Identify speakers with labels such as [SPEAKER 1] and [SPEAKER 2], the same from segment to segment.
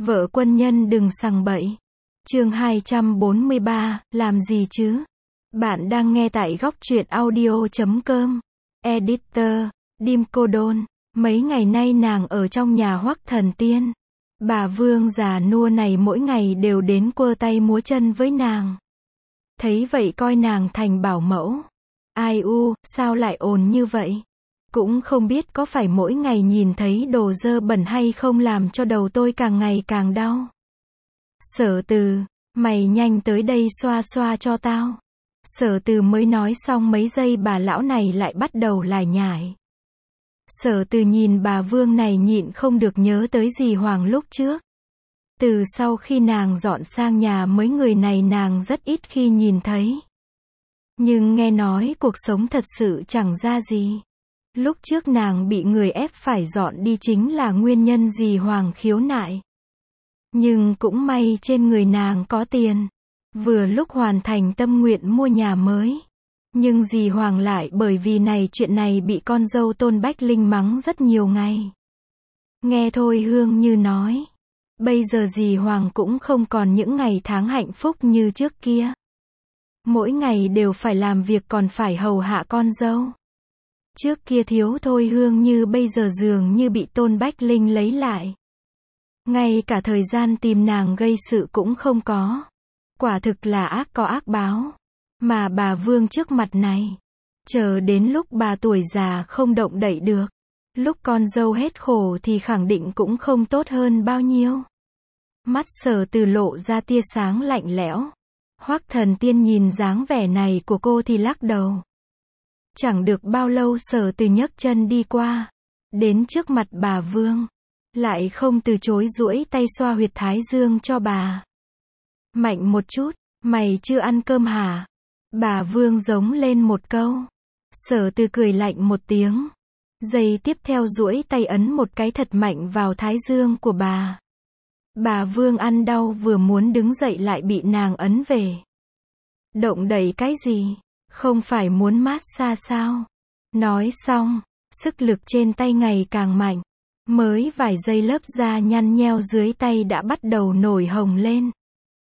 [SPEAKER 1] Vợ quân nhân đừng sằng bậy. Chương 243, làm gì chứ? Bạn đang nghe tại góc truyện audio.com. Editor, Dim Cô Đôn. Mấy ngày nay nàng ở trong nhà Hoắc Thần Tiên. Bà Vương già nua này mỗi ngày đều đến quơ tay múa chân với nàng. Thấy vậy coi nàng thành bảo mẫu. Ai u, sao lại ồn như vậy? Cũng không biết có phải mỗi ngày nhìn thấy đồ dơ bẩn hay không làm cho đầu tôi càng ngày càng đau. Sở Từ, mày nhanh tới đây xoa xoa cho tao. Sở Từ mới nói xong mấy giây bà lão này lại bắt đầu lải nhải. Sở Từ nhìn bà Vương này nhịn không được nhớ tới dì Hoàng lúc trước. Từ sau khi nàng dọn sang nhà mới người này nàng rất ít khi nhìn thấy. Nhưng nghe nói cuộc sống thật sự chẳng ra gì. Lúc trước nàng bị người ép phải dọn đi chính là nguyên nhân dì Hoàng khiếu nại. Nhưng cũng may trên người nàng có tiền. Vừa lúc hoàn thành tâm nguyện mua nhà mới. Nhưng dì Hoàng lại bởi vì chuyện này bị con dâu Tôn Bách Linh mắng rất nhiều ngày. Nghe Thôi Hương Như nói. Bây giờ dì Hoàng cũng không còn những ngày tháng hạnh phúc như trước kia. Mỗi ngày đều phải làm việc còn phải hầu hạ con dâu. Trước kia thiếu Thôi Hương Như bây giờ dường như bị Tôn Bách Linh lấy lại. Ngay cả thời gian tìm nàng gây sự cũng không có. Quả thực là ác có ác báo. Mà bà Vương trước mặt này. Chờ đến lúc bà tuổi già không động đậy được. Lúc con dâu hết khổ thì khẳng định cũng không tốt hơn bao nhiêu. Mắt Sở Từ lộ ra tia sáng lạnh lẽo. Hoắc Thần Tiên nhìn dáng vẻ này của cô thì lắc đầu. Chẳng được bao lâu Sở Từ nhấc chân đi qua. Đến trước mặt bà Vương. Lại không từ chối duỗi tay xoa huyệt thái dương cho bà. Mạnh một chút, mày chưa ăn cơm hả? Bà Vương giống lên một câu. Sở Từ cười lạnh một tiếng. Giây tiếp theo duỗi tay ấn một cái thật mạnh vào thái dương của bà. Bà Vương ăn đau vừa muốn đứng dậy lại bị nàng ấn về. Động đậy cái gì? Không phải muốn mát xa sao? Nói xong, sức lực trên tay ngày càng mạnh. Mới vài giây lớp da nhăn nheo dưới tay đã bắt đầu nổi hồng lên.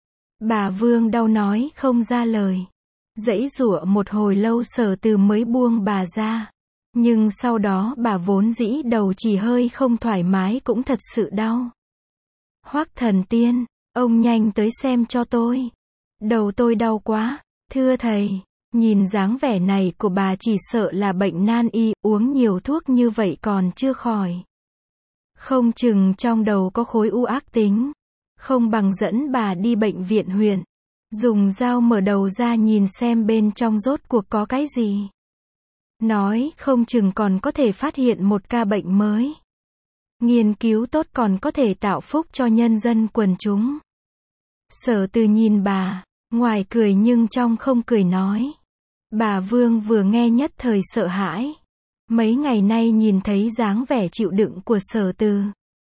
[SPEAKER 1] Bà Vương đau nói không ra lời. Giãy giụa một hồi lâu Sở Từ mới buông bà ra. Nhưng sau đó bà vốn dĩ đầu chỉ hơi không thoải mái cũng thật sự đau. Hoắc Thần Tiên, ông nhanh tới xem cho tôi. Đầu tôi đau quá, thưa thầy. Nhìn dáng vẻ này của bà chỉ sợ là bệnh nan y, uống nhiều thuốc như vậy còn chưa khỏi. Không chừng trong đầu có khối u ác tính. Không bằng dẫn bà đi bệnh viện huyện. Dùng dao mở đầu ra nhìn xem bên trong rốt cuộc có cái gì. Nói không chừng còn có thể phát hiện một ca bệnh mới. Nghiên cứu tốt còn có thể tạo phúc cho nhân dân quần chúng. Sở Từ nhìn bà, ngoài cười nhưng trong không cười nói. Bà Vương vừa nghe nhất thời sợ hãi. Mấy ngày nay nhìn thấy dáng vẻ chịu đựng của Sở Từ.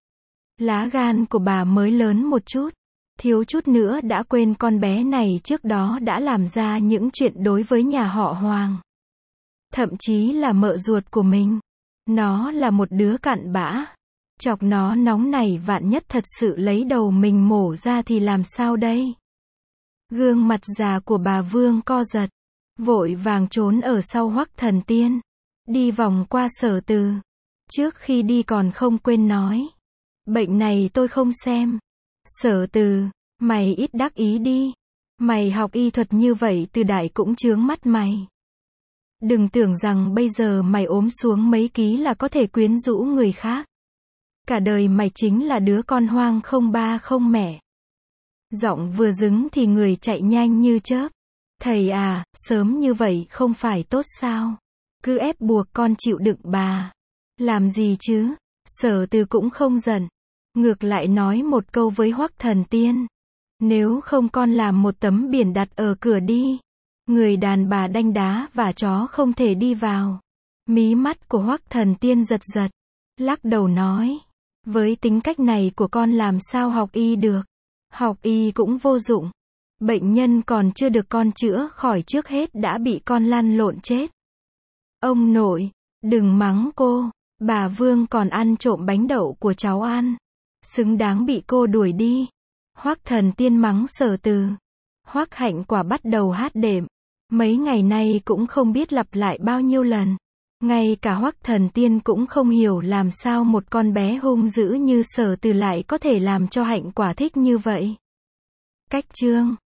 [SPEAKER 1] Lá gan của bà mới lớn một chút. Thiếu chút nữa đã quên con bé này trước đó đã làm ra những chuyện đối với nhà họ Hoàng. Thậm chí là mợ ruột của mình. Nó là một đứa cặn bã. Chọc nó nóng này vạn nhất thật sự lấy đầu mình mổ ra thì làm sao đây? Gương mặt già của bà Vương co giật. Vội vàng trốn ở sau Hoắc Thần Tiên. Đi vòng qua Sở Từ. Trước khi đi còn không quên nói. Bệnh này tôi không xem. Sở Từ, mày ít đắc ý đi. Mày học y thuật như vậy từ đại cũng chướng mắt mày. Đừng tưởng rằng bây giờ mày ốm xuống mấy ký là có thể quyến rũ người khác. Cả đời mày chính là đứa con hoang không ba không mẹ. Giọng vừa dứng thì người chạy nhanh như chớp. Thầy à, sớm như vậy không phải tốt sao? Cứ ép buộc con chịu đựng bà. Làm gì chứ? Sở Từ cũng không giận. Ngược lại nói một câu với Hoắc Thần Tiên. Nếu không con làm một tấm biển đặt ở cửa đi. Người đàn bà đanh đá và chó không thể đi vào. Mí mắt của Hoắc Thần Tiên giật giật. Lắc đầu nói. Với tính cách này của con làm sao học y được. Học y cũng vô dụng. Bệnh nhân còn chưa được con chữa khỏi trước hết đã bị con lăn lộn chết. Ông nội, đừng mắng cô. Bà Vương còn ăn trộm bánh đậu của cháu ăn. Xứng đáng bị cô đuổi đi. Hoắc Thần Tiên mắng Sở Từ. Hoắc Hạnh Quả bắt đầu hát đệm. Mấy ngày nay cũng không biết lặp lại bao nhiêu lần. Ngay cả Hoắc Thần Tiên cũng không hiểu làm sao một con bé hung dữ như Sở Từ lại có thể làm cho Hạnh Quả thích như vậy. Cách chương